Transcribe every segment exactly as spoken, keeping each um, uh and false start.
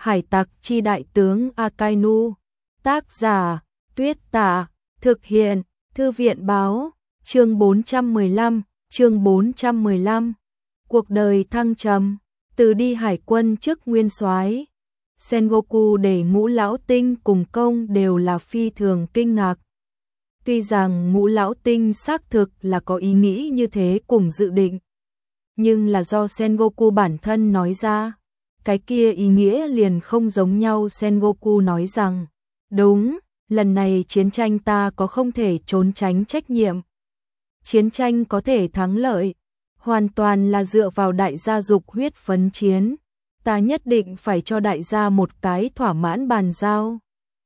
Hải tặc chi đại tướng Akainu. Tác giả, Tuyết Tả. Thực hiện, Thư viện báo. Chương bốn trăm mười lăm, chương bốn trăm mười lăm. Cuộc đời thăng trầm, từ đi hải quân trước nguyên soái. Sengoku để Ngũ Lão Tinh cùng công đều là phi thường kinh ngạc. Tuy rằng Ngũ Lão Tinh xác thực là có ý nghĩ như thế cùng dự định, nhưng là do Sengoku bản thân nói ra, cái kia ý nghĩa liền không giống nhau. Sengoku nói rằng, đúng, lần này chiến tranh ta có không thể trốn tránh trách nhiệm. Chiến tranh có thể thắng lợi, hoàn toàn là dựa vào đại gia dục huyết phấn chiến. Ta nhất định phải cho đại gia một cái thỏa mãn bàn giao.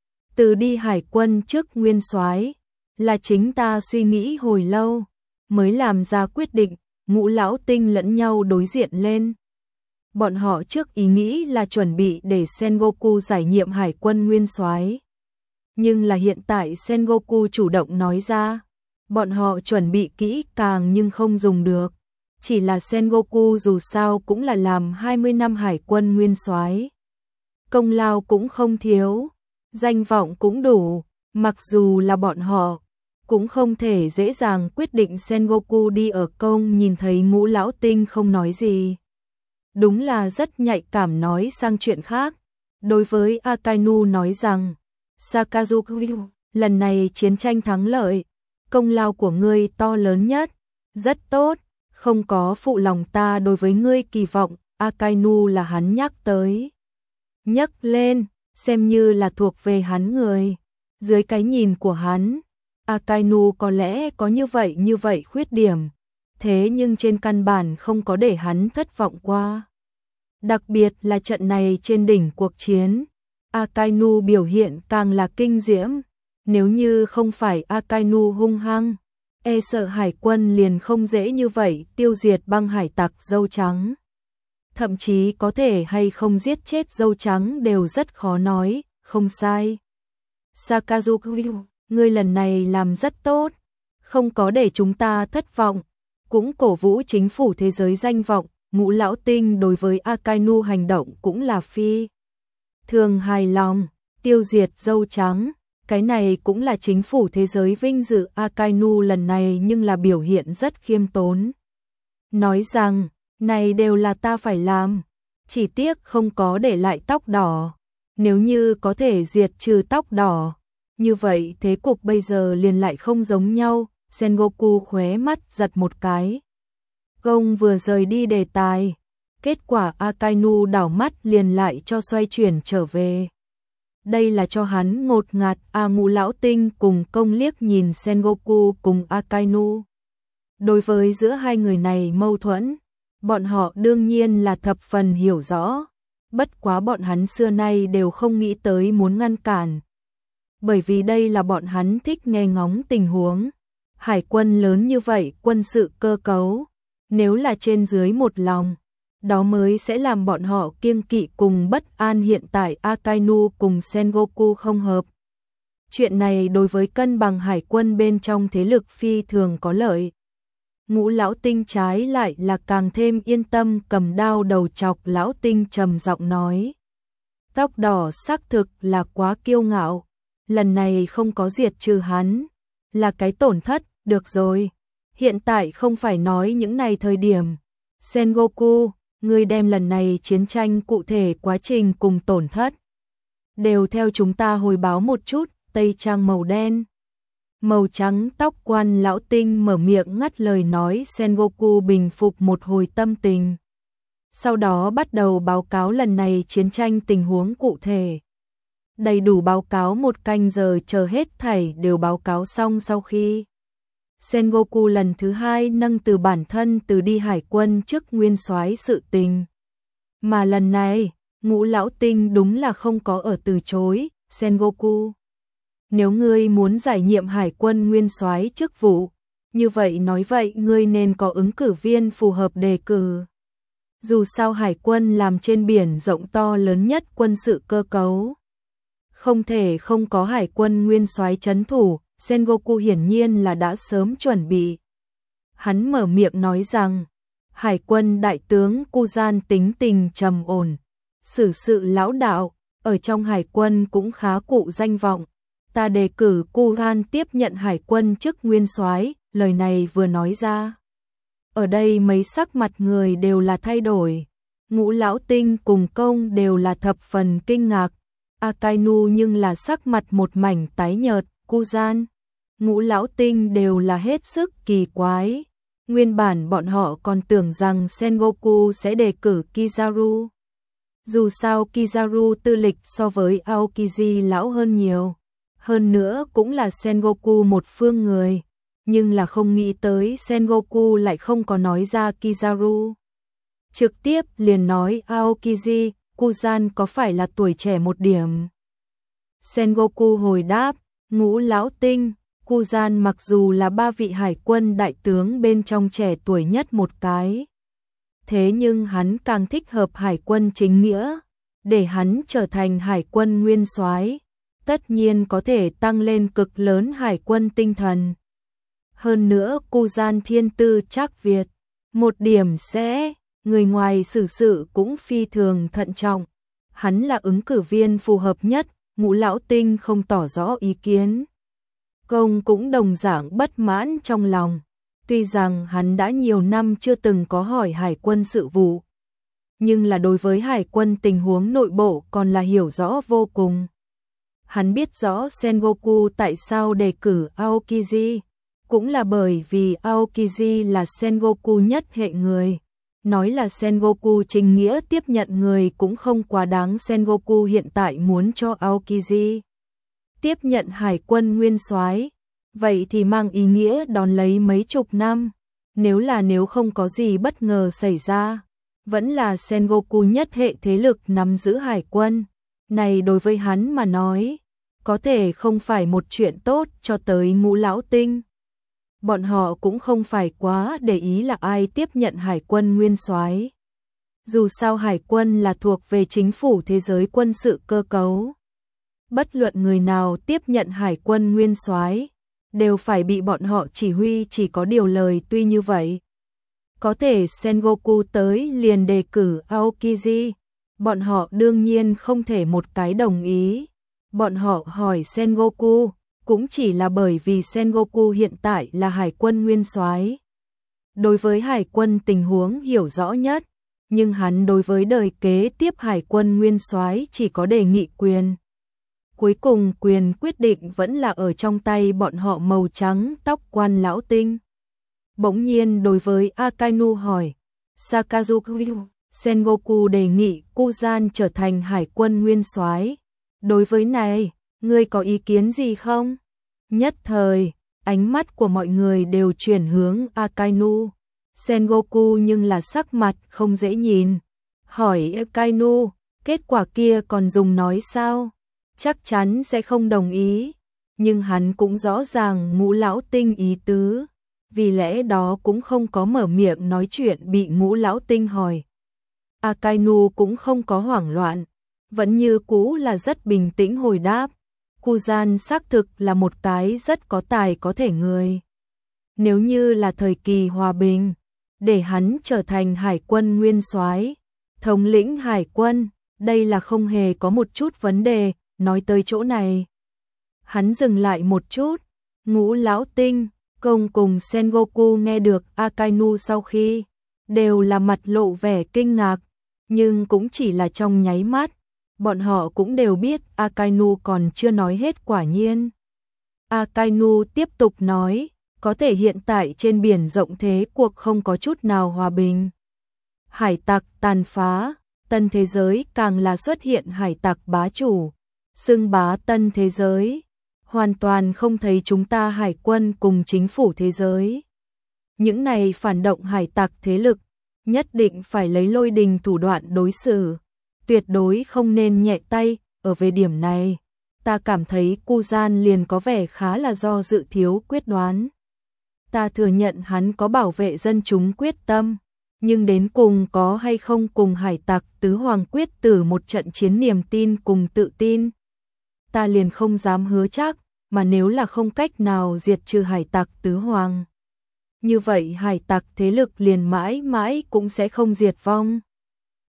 Từ đi hải quân trước nguyên soái là chính ta suy nghĩ hồi lâu, mới làm ra quyết định. Ngũ Lão Tinh lẫn nhau đối diện lên. Bọn họ trước ý nghĩ là chuẩn bị để Sengoku giải nhiệm hải quân nguyên soái. Nhưng là hiện tại Sengoku chủ động nói ra, bọn họ chuẩn bị kỹ càng nhưng không dùng được. Chỉ là Sengoku dù sao cũng là làm hai mươi năm hải quân nguyên soái, công lao cũng không thiếu, danh vọng cũng đủ, mặc dù là bọn họ cũng không thể dễ dàng quyết định. Sengoku đi ở công nhìn thấy Ngũ Lão Tinh không nói gì, đúng là rất nhạy cảm. Nói sang chuyện khác, đối với Akainu nói rằng, Sakazuki, lần này chiến tranh thắng lợi, công lao của ngươi to lớn nhất, rất tốt, không có phụ lòng ta đối với ngươi kỳ vọng. Akainu là hắn nhắc tới, nhắc lên, xem như là thuộc về hắn người. Dưới cái nhìn của hắn, Akainu có lẽ có như vậy như vậy khuyết điểm, thế nhưng trên căn bản không có để hắn thất vọng qua. Đặc biệt là trận này trên đỉnh cuộc chiến, Akainu biểu hiện càng là kinh diễm. Nếu như không phải Akainu hung hăng, e sợ hải quân liền không dễ như vậy tiêu diệt băng hải tặc dâu trắng. Thậm chí có thể hay không giết chết dâu trắng đều rất khó nói. Không sai, Sakazuki, ngươi lần này làm rất tốt, không có để chúng ta thất vọng, cũng cổ vũ chính phủ thế giới danh vọng. Ngũ Lão Tinh đối với Akainu hành động cũng là phi thường hài lòng. Tiêu diệt dâu trắng, cái này cũng là chính phủ thế giới vinh dự. Akainu lần này nhưng là biểu hiện rất khiêm tốn, nói rằng, này đều là ta phải làm, chỉ tiếc không có để lại tóc đỏ. Nếu như có thể diệt trừ tóc đỏ, như vậy thế cục bây giờ liền lại không giống nhau. Sengoku khóe mắt giật một cái, gông vừa rời đi đề tài, kết quả Akainu đảo mắt liền lại cho xoay chuyển trở về. Đây là cho hắn ngột ngạt. A Ngũ Lão Tinh cùng công liếc nhìn Sengoku cùng Akainu. Đối với giữa hai người này mâu thuẫn, bọn họ đương nhiên là thập phần hiểu rõ, bất quá bọn hắn xưa nay đều không nghĩ tới muốn ngăn cản. Bởi vì đây là bọn hắn thích nghe ngóng tình huống. Hải quân lớn như vậy, quân sự cơ cấu, nếu là trên dưới một lòng, đó mới sẽ làm bọn họ kiêng kỵ cùng bất an. Hiện tại Akainu cùng Sengoku không hợp, chuyện này đối với cân bằng hải quân bên trong thế lực phi thường có lợi. Ngũ Lão Tinh trái lại là càng thêm yên tâm, cầm đao đầu chọc Lão Tinh trầm giọng nói, tóc đỏ xác thực là quá kiêu ngạo, lần này không có diệt trừ hắn là cái tổn thất. Được rồi, hiện tại không phải nói những này thời điểm. Sengoku, ngươi đem lần này chiến tranh cụ thể quá trình cùng tổn thất đều theo chúng ta hồi báo một chút. Tây trang màu đen, màu trắng tóc quan Lão Tinh mở miệng ngắt lời nói. Sengoku bình phục một hồi tâm tình, sau đó bắt đầu báo cáo lần này chiến tranh tình huống cụ thể. Đầy đủ báo cáo một canh giờ, chờ hết thảy đều báo cáo xong sau khi Sengoku lần thứ hai nâng từ bản thân từ đi hải quân trước nguyên soái sự tình. Mà lần này, Ngũ Lão Tinh đúng là không có ở từ chối. Sengoku, nếu ngươi muốn giải nhiệm hải quân nguyên soái chức vụ, như vậy nói vậy ngươi nên có ứng cử viên phù hợp đề cử. Dù sao hải quân làm trên biển rộng to lớn nhất quân sự cơ cấu, không thể không có hải quân nguyên soái trấn thủ. Sengoku hiển nhiên là đã sớm chuẩn bị. Hắn mở miệng nói rằng, hải quân đại tướng Kuzan tính tình trầm ổn, xử sự lão đạo, ở trong hải quân cũng khá cụ danh vọng. Ta đề cử Kuran tiếp nhận hải quân chức nguyên soái. Lời này vừa nói ra, ở đây mấy sắc mặt người đều là thay đổi. Ngũ Lão Tinh cùng Công đều là thập phần kinh ngạc. Akainu nhưng là sắc mặt một mảnh tái nhợt. Kuran, Ngũ Lão Tinh đều là hết sức kỳ quái. Nguyên bản bọn họ còn tưởng rằng Sengoku sẽ đề cử Kizaru. Dù sao Kizaru tư lịch so với Aokiji lão hơn nhiều. Hơn nữa cũng là Sengoku một phương người. Nhưng là không nghĩ tới Sengoku lại không có nói ra Kizaru. Trực tiếp liền nói Aokiji, Kuran có phải là tuổi trẻ một điểm. Sengoku hồi đáp, Ngũ Lão Tinh, Kuran mặc dù là ba vị hải quân đại tướng bên trong trẻ tuổi nhất một cái. Thế nhưng hắn càng thích hợp hải quân chính nghĩa, để hắn trở thành hải quân nguyên soái, tất nhiên có thể tăng lên cực lớn hải quân tinh thần. Hơn nữa Kuran thiên tư chắc Việt, một điểm sẽ, người ngoài xử sự cũng phi thường thận trọng. Hắn là ứng cử viên phù hợp nhất, Ngũ Lão Tinh không tỏ rõ ý kiến. Công cũng đồng dạng bất mãn trong lòng. Tuy rằng hắn đã nhiều năm chưa từng có hỏi hải quân sự vụ, nhưng là đối với hải quân tình huống nội bộ còn là hiểu rõ vô cùng. Hắn biết rõ Sengoku tại sao đề cử Aokiji, cũng là bởi vì Aokiji là Sengoku nhất hệ người. Nói là Sengoku chính nghĩa tiếp nhận người cũng không quá đáng. Sengoku hiện tại muốn cho Aokiji tiếp nhận hải quân nguyên soái, vậy thì mang ý nghĩa đón lấy mấy chục năm. Nếu là nếu không có gì bất ngờ xảy ra, vẫn là Sengoku nhất hệ thế lực nắm giữ hải quân. Này đối với hắn mà nói, có thể không phải một chuyện tốt cho tới Ngũ Lão Tinh. Bọn họ cũng không phải quá để ý là ai tiếp nhận hải quân nguyên soái. Dù sao hải quân là thuộc về chính phủ thế giới quân sự cơ cấu. Bất luận người nào tiếp nhận hải quân nguyên soái đều phải bị bọn họ chỉ huy, chỉ có điều lời tuy như vậy. Có thể Sengoku tới liền đề cử Aokiji, bọn họ đương nhiên không thể một cái đồng ý. Bọn họ hỏi Sengoku cũng chỉ là bởi vì Sengoku hiện tại là hải quân nguyên soái, đối với hải quân tình huống hiểu rõ nhất, nhưng hắn đối với đời kế tiếp hải quân nguyên soái chỉ có đề nghị quyền. Cuối cùng quyền quyết định vẫn là ở trong tay bọn họ màu trắng tóc quan lão tinh. Bỗng nhiên đối với Akainu hỏi, Sakazuki, Sengoku đề nghị Kuran trở thành hải quân nguyên soái. Đối với này, ngươi có ý kiến gì không? Nhất thời, ánh mắt của mọi người đều chuyển hướng Akainu. Sengoku nhưng là sắc mặt không dễ nhìn. Hỏi Akainu, kết quả kia còn dùng nói sao? Chắc chắn sẽ không đồng ý. Nhưng hắn cũng rõ ràng Ngũ Lão Tinh ý tứ. Vì lẽ đó cũng không có mở miệng nói chuyện bị Ngũ Lão Tinh hỏi. Akainu cũng không có hoảng loạn, vẫn như cũ là rất bình tĩnh hồi đáp. Kuran xác thực là một cái rất có tài có thể người. Nếu như là thời kỳ hòa bình, để hắn trở thành hải quân nguyên soái, thống lĩnh hải quân, đây là không hề có một chút vấn đề. Nói tới chỗ này, hắn dừng lại một chút. Ngũ Lão Tinh, Công cùng Sengoku nghe được Akainu sau khi, đều là mặt lộ vẻ kinh ngạc, nhưng cũng chỉ là trong nháy mắt. Bọn họ cũng đều biết Akainu còn chưa nói hết. Quả nhiên, Akainu tiếp tục nói, có thể hiện tại trên biển rộng thế cuộc không có chút nào hòa bình. Hải tặc tàn phá, tân thế giới càng là xuất hiện hải tặc bá chủ, xưng bá tân thế giới, hoàn toàn không thấy chúng ta hải quân cùng chính phủ thế giới. Những này phản động hải tặc thế lực, nhất định phải lấy lôi đình thủ đoạn đối xử. Tuyệt đối không nên nhẹ tay. Ở về điểm này, ta cảm thấy Kuran liền có vẻ khá là do dự thiếu quyết đoán. Ta thừa nhận hắn có bảo vệ dân chúng quyết tâm, nhưng đến cùng có hay không cùng hải tặc tứ hoàng quyết tử một trận chiến niềm tin cùng tự tin, ta liền không dám hứa chắc. Mà nếu là không cách nào diệt trừ hải tặc tứ hoàng, như vậy hải tặc thế lực liền mãi mãi cũng sẽ không diệt vong.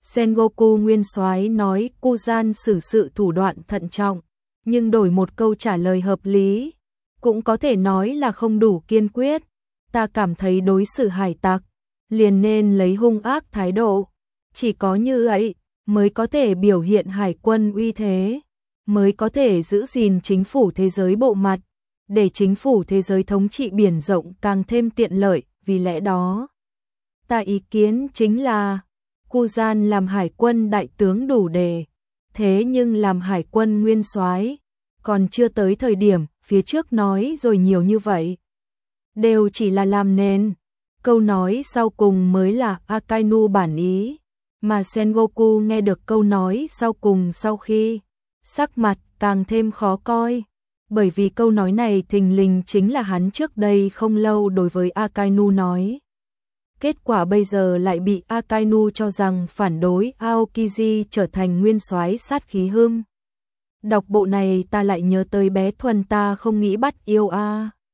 Sengoku nguyên soái nói Kuzan xử sự thủ đoạn thận trọng, nhưng đổi một câu trả lời hợp lý, cũng có thể nói là không đủ kiên quyết. Ta cảm thấy đối xử hải tặc, liền nên lấy hung ác thái độ. Chỉ có như vậy mới có thể biểu hiện hải quân uy thế, mới có thể giữ gìn chính phủ thế giới bộ mặt, để chính phủ thế giới thống trị biển rộng càng thêm tiện lợi. Vì lẽ đó, ta ý kiến chính là Kuzan làm hải quân đại tướng đủ để, thế nhưng làm hải quân nguyên soái còn chưa tới thời điểm. Phía trước nói rồi nhiều như vậy, đều chỉ là làm nền. Câu nói sau cùng mới là Akainu bản ý, mà Sengoku nghe được câu nói sau cùng sau khi, sắc mặt càng thêm khó coi, bởi vì câu nói này thình lình chính là hắn trước đây không lâu đối với Akainu nói. Kết quả bây giờ lại bị Akainu cho rằng phản đối Aokiji trở thành nguyên soái sát khí hưng. Đọc bộ này ta lại nhớ tới bé Thuần ta không nghĩ bắt yêu a.